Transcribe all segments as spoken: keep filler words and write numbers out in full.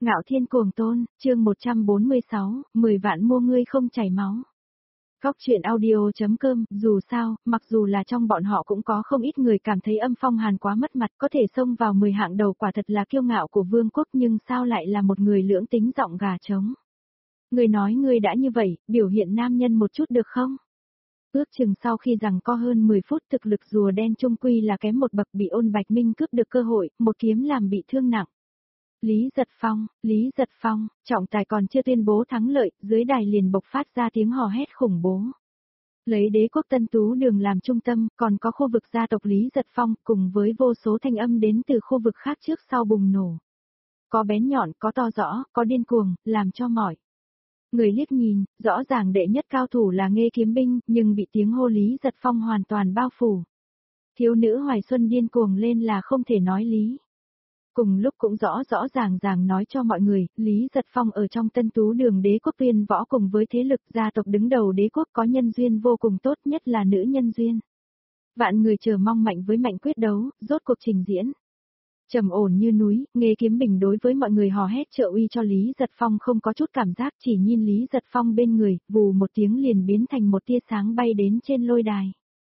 Ngạo Thiên Cuồng Tôn, chương một trăm bốn mươi sáu, mười vạn mua ngươi không chảy máu. Góc truyện audio.com, dù sao, mặc dù là trong bọn họ cũng có không ít người cảm thấy Âm Phong Hàn quá mất mặt, có thể xông vào mười hạng đầu quả thật là kiêu ngạo của vương quốc, nhưng sao lại là một người lưỡng tính giọng gà trống. Người nói ngươi đã như vậy, biểu hiện nam nhân một chút được không? Ước chừng sau khi rằng có hơn mười phút, thực lực rùa đen trung quy là kém một bậc, bị Ôn Bạch Minh cướp được cơ hội, một kiếm làm bị thương nặng. Lý Giật Phong, Lý Giật Phong, trọng tài còn chưa tuyên bố thắng lợi, dưới đài liền bộc phát ra tiếng hò hét khủng bố. Lấy đế quốc Tân Tú Đường làm trung tâm, còn có khu vực gia tộc Lý Giật Phong, cùng với vô số thanh âm đến từ khu vực khác trước sau bùng nổ. Có bén nhọn, có to rõ, có điên cuồng, làm cho mỏi. Người liếc nhìn, rõ ràng đệ nhất cao thủ là Nghê Kiếm Binh, nhưng bị tiếng hô Lý Giật Phong hoàn toàn bao phủ. Thiếu nữ Hoài Xuân điên cuồng lên là không thể nói lý. Cùng lúc cũng rõ rõ ràng ràng nói cho mọi người, Lý Giật Phong ở trong Tân Tú Đường đế quốc tuyên võ cùng với thế lực gia tộc đứng đầu đế quốc có nhân duyên vô cùng tốt, nhất là nữ nhân duyên. Vạn người chờ mong mạnh với mạnh quyết đấu, rốt cuộc trình diễn. Trầm ổn như núi, Nghê Kiếm Bình đối với mọi người hò hét trợ uy cho Lý Giật Phong không có chút cảm giác, chỉ nhìn Lý Giật Phong bên người, vù một tiếng liền biến thành một tia sáng bay đến trên lôi đài.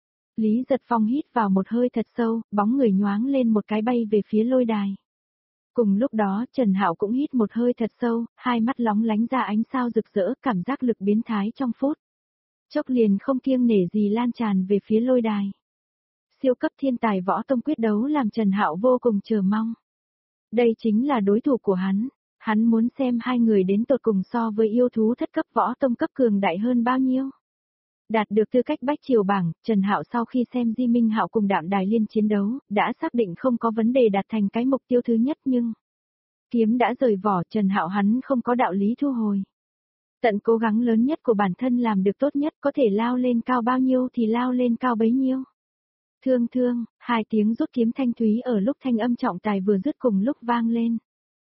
Lý Giật Phong hít vào một hơi thật sâu, bóng người nhoáng lên một cái bay về phía lôi đài. Cùng lúc đó, Trần Hạo cũng hít một hơi thật sâu, hai mắt lóng lánh ra ánh sao rực rỡ, cảm giác lực biến thái trong phút chốc liền không kiêng nể gì lan tràn về phía lôi đài. Siêu cấp thiên tài võ tông quyết đấu làm Trần Hạo vô cùng chờ mong. Đây chính là đối thủ của hắn, hắn muốn xem hai người đến tột cùng so với yêu thú thất cấp võ tông cấp cường đại hơn bao nhiêu. Đạt được tư cách bách triều bảng, Trần Hạo sau khi xem Di Minh Hạo cùng Đạm Đài Liên chiến đấu, đã xác định không có vấn đề đạt thành cái mục tiêu thứ nhất, nhưng kiếm đã rời vỏ, Trần Hạo hắn không có đạo lý thu hồi. Tận cố gắng lớn nhất của bản thân làm được tốt nhất, có thể lao lên cao bao nhiêu thì lao lên cao bấy nhiêu. Thương thương, hai tiếng rút kiếm thanh thúy ở lúc thanh âm trọng tài vừa dứt cùng lúc vang lên.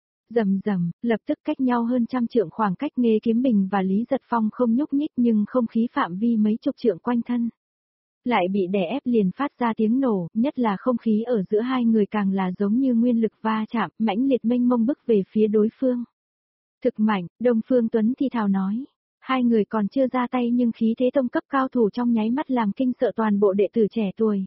Rầm rầm, lập tức cách nhau hơn trăm trượng khoảng cách, Nghê Kiếm Bình và Lý Giật Phong không nhúc nhích, nhưng không khí phạm vi mấy chục trượng quanh thân lại bị đè ép liền phát ra tiếng nổ, nhất là không khí ở giữa hai người càng là giống như nguyên lực va chạm, mãnh liệt mênh mông bức về phía đối phương. Thực mạnh, Đông Phương Tuấn thì thào nói. Hai người còn chưa ra tay nhưng khí thế tông cấp cao thủ trong nháy mắt làm kinh sợ toàn bộ đệ tử trẻ tuổi.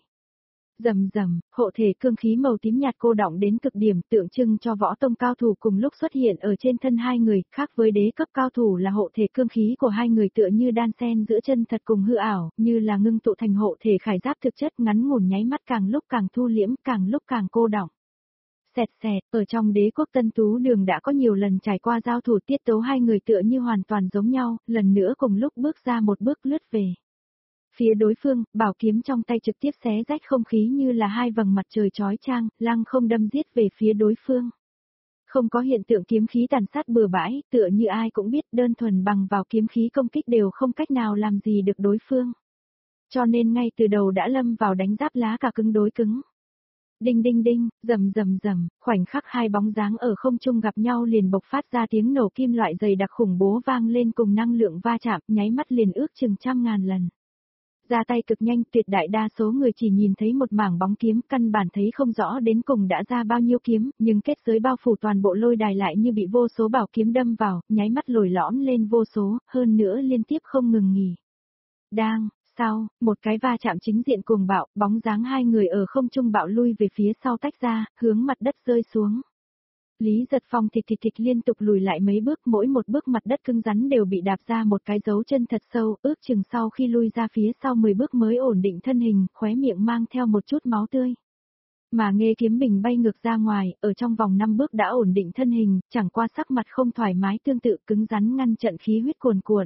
Rầm rầm, hộ thể cương khí màu tím nhạt cô đọng đến cực điểm, tượng trưng cho võ tông cao thủ cùng lúc xuất hiện ở trên thân hai người, khác với đế cấp cao thủ là hộ thể cương khí của hai người tựa như đan xen giữa chân thật cùng hư ảo, như là ngưng tụ thành hộ thể khải giáp thực chất, ngắn ngủn nháy mắt càng lúc càng thu liễm, càng lúc càng cô đọng. Xẹt xẹt, ở trong đế quốc Tân Tú Đường đã có nhiều lần trải qua giao thủ, tiết tấu hai người tựa như hoàn toàn giống nhau, lần nữa cùng lúc bước ra một bước lướt về phía đối phương, bảo kiếm trong tay trực tiếp xé rách không khí như là hai vầng mặt trời chói chang, lăng không đâm giết về phía đối phương. Không có hiện tượng kiếm khí tàn sát bừa bãi, tựa như ai cũng biết đơn thuần bằng vào kiếm khí công kích đều không cách nào làm gì được đối phương. Cho nên ngay từ đầu đã lâm vào đánh giáp lá cả cứng đối cứng. Đinh đinh đinh, rầm rầm rầm, khoảnh khắc hai bóng dáng ở không trung gặp nhau liền bộc phát ra tiếng nổ kim loại dày đặc khủng bố vang lên cùng năng lượng va chạm, nháy mắt liền ước chừng trăm ngàn lần. Ra tay cực nhanh, tuyệt đại đa số người chỉ nhìn thấy một mảng bóng kiếm, căn bản thấy không rõ đến cùng đã ra bao nhiêu kiếm, nhưng kết giới bao phủ toàn bộ lôi đài lại như bị vô số bảo kiếm đâm vào, nháy mắt lồi lõm lên vô số, hơn nữa liên tiếp không ngừng nghỉ. Đang, sau, một cái va chạm chính diện cuồng bạo, bóng dáng hai người ở không trung bạo lui về phía sau tách ra, hướng mặt đất rơi xuống. Lý Giật Phong thịch thịch thịch liên tục lùi lại mấy bước, mỗi một bước mặt đất cứng rắn đều bị đạp ra một cái dấu chân thật sâu, ước chừng sau khi lui ra phía sau mười bước mới ổn định thân hình, khóe miệng mang theo một chút máu tươi. Mà Nghê Kiếm Bình bay ngược ra ngoài, ở trong vòng năm bước đã ổn định thân hình, chẳng qua sắc mặt không thoải mái tương tự cứng rắn ngăn trận khí huyết cuồn cuộn.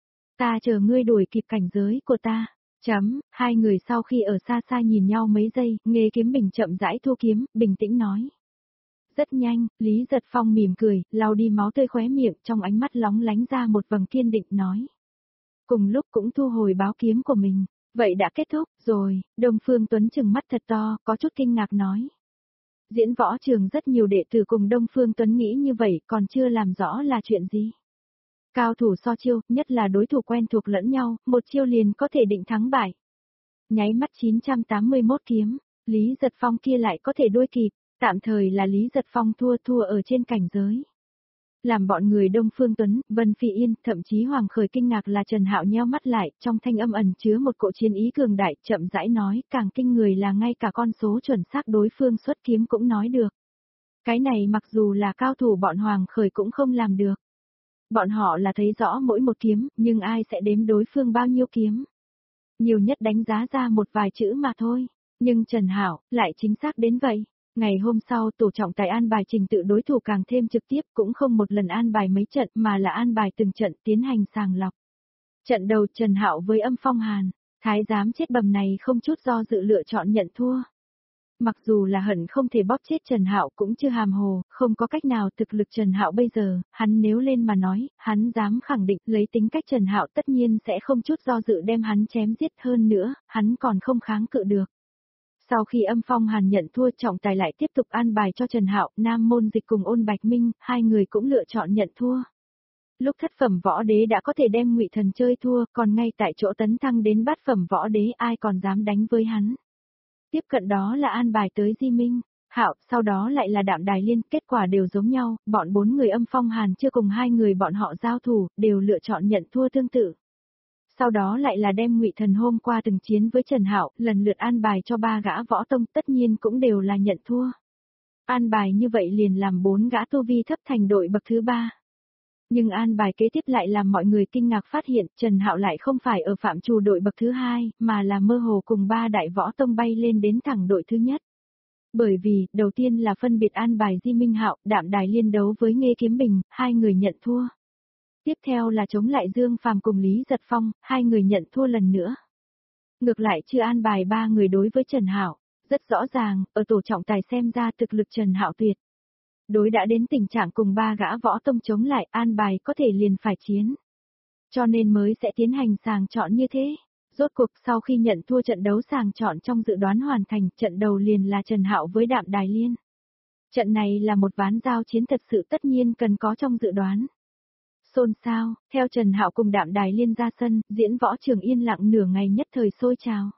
Ta chờ ngươi đuổi kịp cảnh giới của ta. Chấm, hai người sau khi ở xa xa nhìn nhau mấy giây, Nghê Kiếm Bình chậm rãi thu kiếm, bình tĩnh nói. Rất nhanh, Lý Giật Phong mỉm cười, lau đi máu tươi khóe miệng, trong ánh mắt lóng lánh ra một vầng kiên định nói. Cùng lúc cũng thu hồi báo kiếm của mình. Vậy đã kết thúc rồi, Đông Phương Tuấn trừng mắt thật to, có chút kinh ngạc nói. Diễn võ trường rất nhiều đệ tử cùng Đông Phương Tuấn nghĩ như vậy, còn chưa làm rõ là chuyện gì. Cao thủ so chiêu, nhất là đối thủ quen thuộc lẫn nhau, một chiêu liền có thể định thắng bại. Nháy mắt chín trăm tám mươi mốt kiếm, Lý Giật Phong kia lại có thể đuôi kịp. Tạm thời là Lý Giật Phong thua thua ở trên cảnh giới. Làm bọn người Đông Phương Tuấn, Vân Phi Yên, thậm chí Hoàng Khởi kinh ngạc là Trần Hạo nheo mắt lại, trong thanh âm ẩn chứa một cỗ chiến ý cường đại, chậm rãi nói, càng kinh người là ngay cả con số chuẩn xác đối phương xuất kiếm cũng nói được. Cái này mặc dù là cao thủ bọn Hoàng Khởi cũng không làm được. Bọn họ là thấy rõ mỗi một kiếm, nhưng ai sẽ đếm đối phương bao nhiêu kiếm. Nhiều nhất đánh giá ra một vài chữ mà thôi, nhưng Trần Hạo lại chính xác đến vậy. Ngày hôm sau tổ trọng tài an bài trình tự đối thủ càng thêm trực tiếp, cũng không một lần an bài mấy trận mà là an bài từng trận tiến hành sàng lọc. Trận đầu Trần Hạo với Âm Phong Hàn, thái giám chết bầm này không chút do dự lựa chọn nhận thua. Mặc dù là hận không thể bóp chết Trần Hạo cũng chưa hàm hồ, không có cách nào thực lực Trần Hạo bây giờ, hắn nếu lên mà nói, hắn dám khẳng định lấy tính cách Trần Hạo tất nhiên sẽ không chút do dự đem hắn chém giết hơn nữa, hắn còn không kháng cự được. Sau khi Âm Phong Hàn nhận thua trọng tài lại tiếp tục an bài cho Trần Hạo, Nam Môn Dịch cùng Ôn Bạch Minh, hai người cũng lựa chọn nhận thua. Lúc thất phẩm võ đế đã có thể đem Ngụy Thần chơi thua, còn ngay tại chỗ tấn thăng đến bát phẩm võ đế ai còn dám đánh với hắn. Tiếp cận đó là an bài tới Di Minh, Hạo, sau đó lại là Đạm Đài Liên, kết quả đều giống nhau, bọn bốn người Âm Phong Hàn chưa cùng hai người bọn họ giao thủ, đều lựa chọn nhận thua tương tự. Sau đó lại là đem Ngụy Thần hôm qua từng chiến với Trần Hạo, lần lượt an bài cho ba gã võ tông, tất nhiên cũng đều là nhận thua. An bài như vậy liền làm bốn gã tu vi thấp thành đội bậc thứ ba. Nhưng an bài kế tiếp lại làm mọi người kinh ngạc phát hiện, Trần Hạo lại không phải ở phạm trù đội bậc thứ hai, mà là mơ hồ cùng ba đại võ tông bay lên đến thẳng đội thứ nhất. Bởi vì, đầu tiên là phân biệt an bài Di Minh Hạo, Đạm Đài Liên đấu với Nghê Kiếm Bình, hai người nhận thua. Tiếp theo là chống lại Dương Phàm cùng Lý Giật Phong, hai người nhận thua lần nữa. Ngược lại chưa an bài ba người đối với Trần Hạo, rất rõ ràng, ở tổ trọng tài xem ra thực lực Trần Hạo tuyệt. Đối đã đến tình trạng cùng ba gã võ tông chống lại an bài có thể liền phải chiến. Cho nên mới sẽ tiến hành sàng chọn như thế. Rốt cuộc sau khi nhận thua trận đấu sàng chọn trong dự đoán hoàn thành, trận đầu liền là Trần Hạo với Đạm Đài Liên. Trận này là một ván giao chiến thật sự tất nhiên cần có trong dự đoán. Xôn xao, theo Trần Hạo cùng Đạm Đài Liên ra sân, diễn võ trường yên lặng nửa ngày nhất thời sôi trào.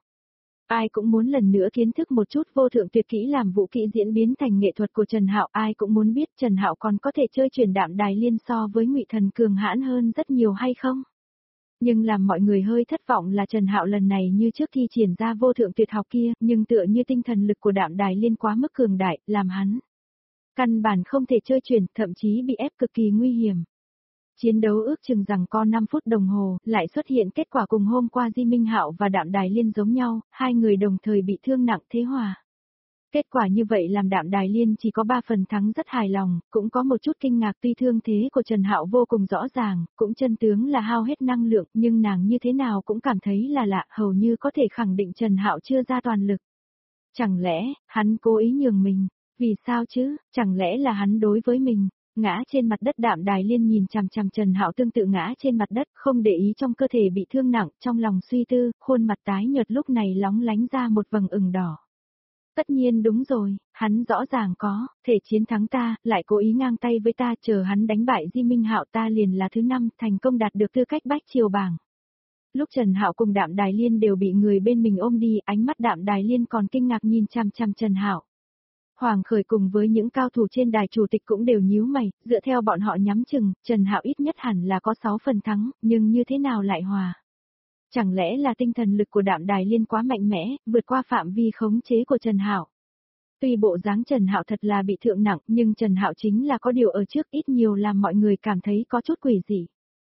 Ai cũng muốn lần nữa kiến thức một chút vô thượng tuyệt kỹ làm vũ kỹ diễn biến thành nghệ thuật của Trần Hạo, ai cũng muốn biết Trần Hạo còn có thể chơi chuyển Đạm Đài Liên so với Ngụy Thần cường hãn hơn rất nhiều hay không. Nhưng làm mọi người hơi thất vọng là Trần Hạo lần này như trước thi triển ra vô thượng tuyệt học kia, nhưng tựa như tinh thần lực của Đạm Đài Liên quá mức cường đại, làm hắn căn bản không thể chơi chuyển, thậm chí bị ép cực kỳ nguy hiểm. Chiến đấu ước chừng rằng có năm phút đồng hồ, lại xuất hiện kết quả cùng hôm qua Di Minh Hạo và Đạm Đài Liên giống nhau, hai người đồng thời bị thương nặng thế hòa. Kết quả như vậy làm Đạm Đài Liên chỉ có ba phần thắng rất hài lòng, cũng có một chút kinh ngạc tuy thương thế của Trần Hạo vô cùng rõ ràng, cũng chân tướng là hao hết năng lượng, nhưng nàng như thế nào cũng cảm thấy là lạ, hầu như có thể khẳng định Trần Hạo chưa ra toàn lực. Chẳng lẽ, hắn cố ý nhường mình, vì sao chứ, chẳng lẽ là hắn đối với mình. Ngã trên mặt đất Đạm Đài Liên nhìn chằm chằm Trần Hạo tương tự ngã trên mặt đất, không để ý trong cơ thể bị thương nặng, trong lòng suy tư, khuôn mặt tái nhợt lúc này lóng lánh ra một vầng ửng đỏ. Tất nhiên đúng rồi, hắn rõ ràng có thể chiến thắng ta, lại cố ý ngang tay với ta, chờ hắn đánh bại Di Minh Hạo ta liền là thứ năm, thành công đạt được tư cách bách triều bảng. Lúc Trần Hạo cùng Đạm Đài Liên đều bị người bên mình ôm đi, ánh mắt Đạm Đài Liên còn kinh ngạc nhìn chằm chằm Trần Hạo. Hoàng Khởi cùng với những cao thủ trên đài chủ tịch cũng đều nhíu mày, dựa theo bọn họ nhắm chừng, Trần Hạo ít nhất hẳn là có sáu phần thắng, nhưng như thế nào lại hòa? Chẳng lẽ là tinh thần lực của Đạm Đài Liên quá mạnh mẽ, vượt qua phạm vi khống chế của Trần Hạo? Tuy bộ dáng Trần Hạo thật là bị thương nặng, nhưng Trần Hạo chính là có điều ở trước ít nhiều làm mọi người cảm thấy có chút quỷ dị.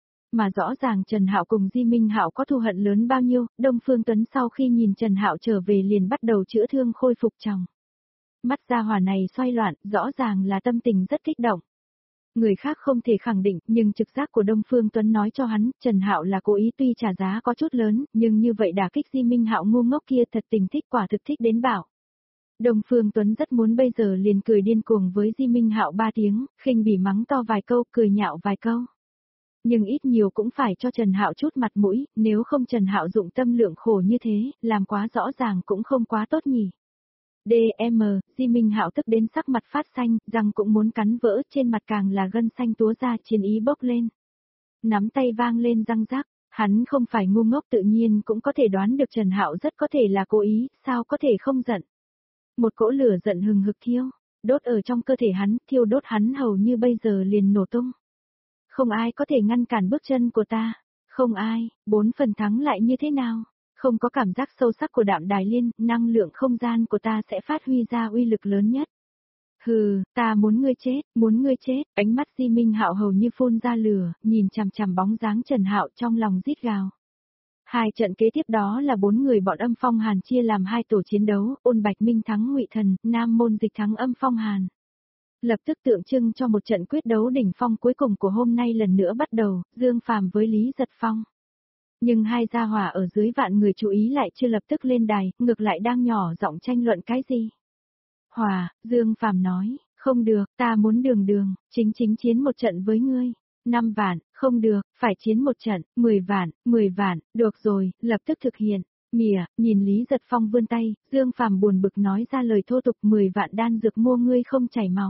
Mà rõ ràng Trần Hạo cùng Di Minh Hạo có thù hận lớn bao nhiêu, Đông Phương Tuấn sau khi nhìn Trần Hạo trở về liền bắt đầu chữa thương khôi phục chồng. Mắt gia hỏa này xoay loạn, rõ ràng là tâm tình rất kích động. Người khác không thể khẳng định, nhưng trực giác của Đông Phương Tuấn nói cho hắn, Trần Hạo là cố ý tuy trả giá có chút lớn, nhưng như vậy đả kích Di Minh Hạo ngu ngốc kia thật tình thích quả thực thích đến bảo. Đông Phương Tuấn rất muốn bây giờ liền cười điên cuồng với Di Minh Hạo ba tiếng, khinh bỉ mắng to vài câu, cười nhạo vài câu. Nhưng ít nhiều cũng phải cho Trần Hạo chút mặt mũi, nếu không Trần Hạo dụng tâm lượng khổ như thế, làm quá rõ ràng cũng không quá tốt nhỉ. đê em, Di Minh Hạo tức đến sắc mặt phát xanh, răng cũng muốn cắn vỡ, trên mặt càng là gân xanh túa ra, chiến ý bốc lên. Nắm tay vang lên răng rắc, hắn không phải ngu ngốc tự nhiên cũng có thể đoán được Trần Hạo rất có thể là cố ý, sao có thể không giận. Một cỗ lửa giận hừng hực thiêu, đốt ở trong cơ thể hắn, thiêu đốt hắn hầu như bây giờ liền nổ tung. Không ai có thể ngăn cản bước chân của ta. Không ai, bốn phần thắng lại như thế nào? Không có cảm giác sâu sắc của đạm đài liên, năng lượng không gian của ta sẽ phát huy ra uy lực lớn nhất. Hừ, ta muốn ngươi chết, muốn ngươi chết, ánh mắt Di Minh Hạo hầu như phun ra lửa, nhìn chằm chằm bóng dáng Trần Hạo trong lòng rít gào. Hai trận kế tiếp đó là bốn người bọn Âm Phong Hàn chia làm hai tổ chiến đấu, Ôn Bạch Minh thắng Ngụy Thần, Nam Môn Dịch thắng Âm Phong Hàn. Lập tức tượng trưng cho một trận quyết đấu đỉnh phong cuối cùng của hôm nay lần nữa bắt đầu, Dương Phàm với Lý Giật Phong. Nhưng hai gia hỏa ở dưới vạn người chú ý lại chưa lập tức lên đài, ngược lại đang nhỏ giọng tranh luận cái gì. Hòa, Dương Phàm nói, không được, ta muốn đường đường, chính chính chiến một trận với ngươi. Năm vạn, không được, phải chiến một trận, mười vạn, mười vạn, được rồi, lập tức thực hiện. Mỉa, nhìn Lý Giật Phong vươn tay, Dương Phàm buồn bực nói ra lời thô tục mười vạn đan dược mua ngươi không chảy máu.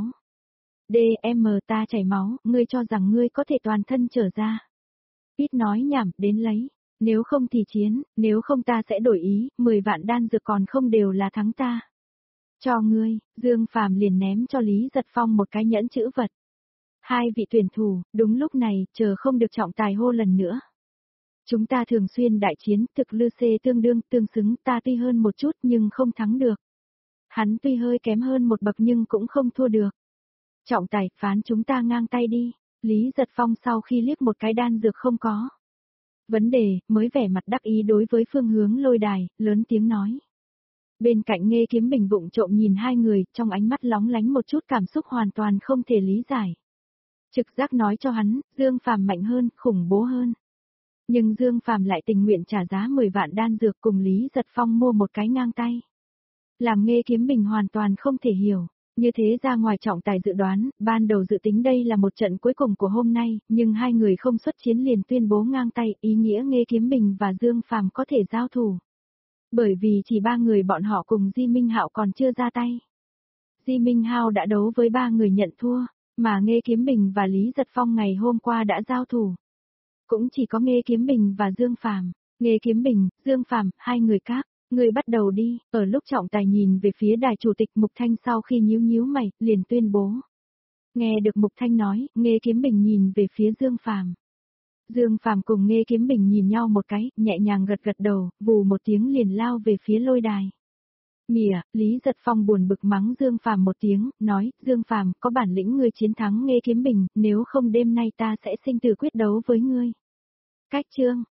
đê em ta chảy máu, ngươi cho rằng ngươi có thể toàn thân trở ra. Ít nói nhảm, đến lấy. Nếu không thì chiến, nếu không ta sẽ đổi ý, mười vạn đan dược còn không đều là thắng ta. Cho ngươi, Dương Phàm liền ném cho Lý Giật Phong một cái nhẫn chữ vật. Hai vị tuyển thủ, đúng lúc này, chờ không được trọng tài hô lần nữa. Chúng ta thường xuyên đại chiến, thực lư xê tương đương, tương xứng, ta tuy hơn một chút nhưng không thắng được. Hắn tuy hơi kém hơn một bậc nhưng cũng không thua được. Trọng tài, phán chúng ta ngang tay đi. Lý Giật Phong sau khi liếc một cái đan dược không có vấn đề, mới vẻ mặt đắc ý đối với phương hướng lôi đài, lớn tiếng nói. Bên cạnh Nghê Kiếm Bình vụng trộm nhìn hai người, trong ánh mắt lóng lánh một chút cảm xúc hoàn toàn không thể lý giải. Trực giác nói cho hắn, Dương Phàm mạnh hơn, khủng bố hơn. Nhưng Dương Phàm lại tình nguyện trả giá mười vạn đan dược cùng Lý Giật Phong mua một cái ngang tay. Làm Nghê Kiếm Bình hoàn toàn không thể hiểu. Như thế ra ngoài trọng tài dự đoán, ban đầu dự tính đây là một trận cuối cùng của hôm nay, nhưng hai người không xuất chiến liền tuyên bố ngang tay, ý nghĩa Nghê Kiếm Bình và Dương Phàm có thể giao thủ. Bởi vì chỉ ba người bọn họ cùng Di Minh Hạo còn chưa ra tay. Di Minh Hạo đã đấu với ba người nhận thua, mà Nghê Kiếm Bình và Lý Giật Phong ngày hôm qua đã giao thủ. Cũng chỉ có Nghê Kiếm Bình và Dương Phàm, Nghê Kiếm Bình, Dương Phàm, hai người các. Người bắt đầu đi, ở lúc trọng tài nhìn về phía đài chủ tịch Mục Thanh sau khi nhíu nhíu mày, liền tuyên bố. Nghe được Mục Thanh nói, Nghê Kiếm Bình nhìn về phía Dương Phàm. Dương Phàm cùng Nghê Kiếm Bình nhìn nhau một cái, nhẹ nhàng gật gật đầu, vù một tiếng liền lao về phía lôi đài. Mỉa, Lý Giật Phong buồn bực mắng Dương Phàm một tiếng, nói, Dương Phàm, có bản lĩnh ngươi chiến thắng Nghê Kiếm Bình, nếu không đêm nay ta sẽ sinh tử quyết đấu với ngươi. Cách chương,